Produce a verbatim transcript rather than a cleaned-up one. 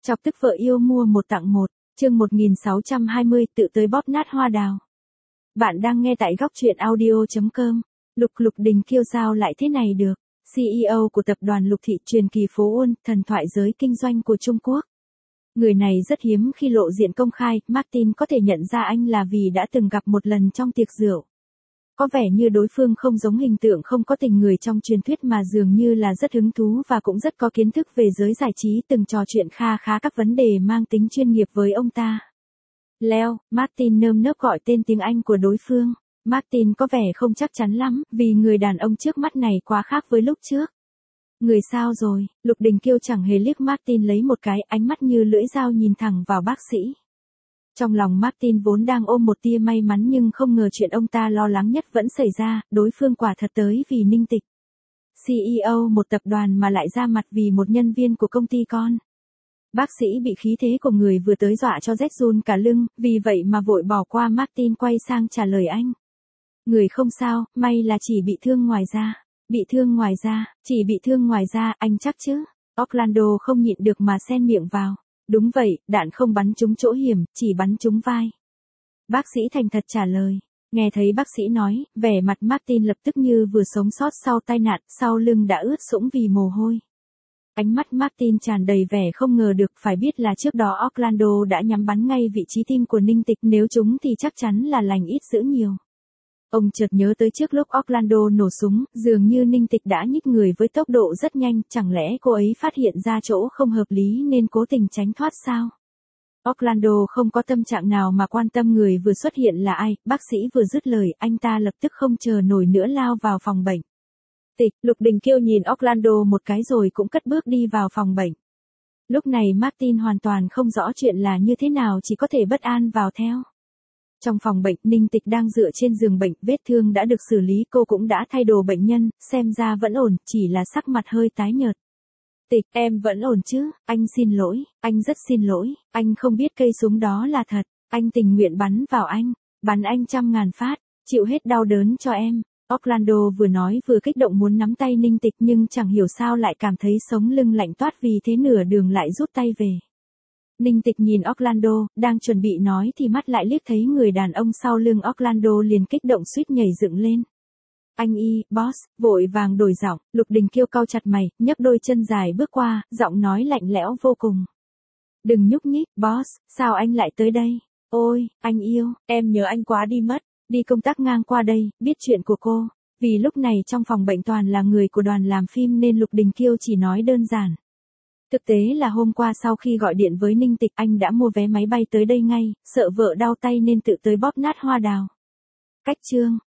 Chọc tức vợ yêu mua một tặng một, chương một nghìn sáu trăm hai mươi tự tới bóp nát hoa đào. Bạn đang nghe tại góc truyện audio chấm com. Lục Lục Đình Kiêu sao lại thế này được? xê e ô của tập đoàn Lục Thị truyền kỳ phố Uôn, thần thoại giới kinh doanh của Trung Quốc. Người này rất hiếm khi lộ diện công khai, Martin có thể nhận ra anh là vì đã từng gặp một lần trong tiệc rượu. Có vẻ như đối phương không giống hình tượng không có tình người trong truyền thuyết mà dường như là rất hứng thú và cũng rất có kiến thức về giới giải trí, từng trò chuyện kha khá các vấn đề mang tính chuyên nghiệp với ông ta. Leo, Martin nơm nớp gọi tên tiếng Anh của đối phương. Martin có vẻ không chắc chắn lắm, vì người đàn ông trước mắt này quá khác với lúc trước. Người sao rồi? Lục Đình Kiêu chẳng hề liếc Martin lấy một cái, ánh mắt như lưỡi dao nhìn thẳng vào bác sĩ. Trong lòng Martin vốn đang ôm một tia may mắn nhưng không ngờ chuyện ông ta lo lắng nhất vẫn xảy ra, đối phương quả thật tới vì Ninh Tịch. xê e ô một tập đoàn mà lại ra mặt vì một nhân viên của công ty con. Bác sĩ bị khí thế của người vừa tới dọa cho rét run cả lưng, vì vậy mà vội bỏ qua Martin quay sang trả lời anh. Người không sao, may là chỉ bị thương ngoài da. Bị thương ngoài da, chỉ bị thương ngoài da, anh chắc chứ? Orlando không nhịn được mà xen miệng vào. Đúng vậy, đạn không bắn trúng chỗ hiểm, chỉ bắn trúng vai. Bác sĩ thành thật trả lời. Nghe thấy bác sĩ nói, vẻ mặt Martin lập tức như vừa sống sót sau tai nạn, sau lưng đã ướt sũng vì mồ hôi. Ánh mắt Martin tràn đầy vẻ không ngờ được, phải biết là trước đó Orlando đã nhắm bắn ngay vị trí tim của Ninh Tịch, nếu trúng thì chắc chắn là lành ít dữ nhiều. Ông chợt nhớ tới trước lúc Orlando nổ súng, dường như Ninh Tịch đã nhích người với tốc độ rất nhanh, chẳng lẽ cô ấy phát hiện ra chỗ không hợp lý nên cố tình tránh thoát sao? Orlando không có tâm trạng nào mà quan tâm người vừa xuất hiện là ai, bác sĩ vừa dứt lời, anh ta lập tức không chờ nổi nữa lao vào phòng bệnh. Tịch, Lục Đình Kiêu nhìn Orlando một cái rồi cũng cất bước đi vào phòng bệnh. Lúc này Martin hoàn toàn không rõ chuyện là như thế nào, chỉ có thể bất an vào theo. Trong phòng bệnh, Ninh Tịch đang dựa trên giường bệnh, vết thương đã được xử lý, cô cũng đã thay đồ bệnh nhân, xem ra vẫn ổn, chỉ là sắc mặt hơi tái nhợt. Tịch, em vẫn ổn chứ? Anh xin lỗi, anh rất xin lỗi, anh không biết cây súng đó là thật, anh tình nguyện bắn vào anh, bắn anh trăm ngàn phát, chịu hết đau đớn cho em. Orlando vừa nói vừa kích động muốn nắm tay Ninh Tịch nhưng chẳng hiểu sao lại cảm thấy sống lưng lạnh toát, vì thế nửa đường lại rút tay về. Ninh Tịch nhìn Orlando, đang chuẩn bị nói thì mắt lại liếc thấy người đàn ông sau lưng Orlando, liền kích động suýt nhảy dựng lên. Anh y, boss, vội vàng đổi giọng. Lục Đình Kiêu cau chặt mày, nhấc đôi chân dài bước qua, giọng nói lạnh lẽo vô cùng. Đừng nhúc nhích, boss, sao anh lại tới đây? Ôi, anh yêu, em nhớ anh quá đi mất, đi công tác ngang qua đây, biết chuyện của cô. Vì lúc này trong phòng bệnh toàn là người của đoàn làm phim nên Lục Đình Kiêu chỉ nói đơn giản. Thực tế là hôm qua sau khi gọi điện với Ninh Tịch, anh đã mua vé máy bay tới đây ngay, sợ vợ đau tay nên tự tới bóp nát hoa đào. Cách chương,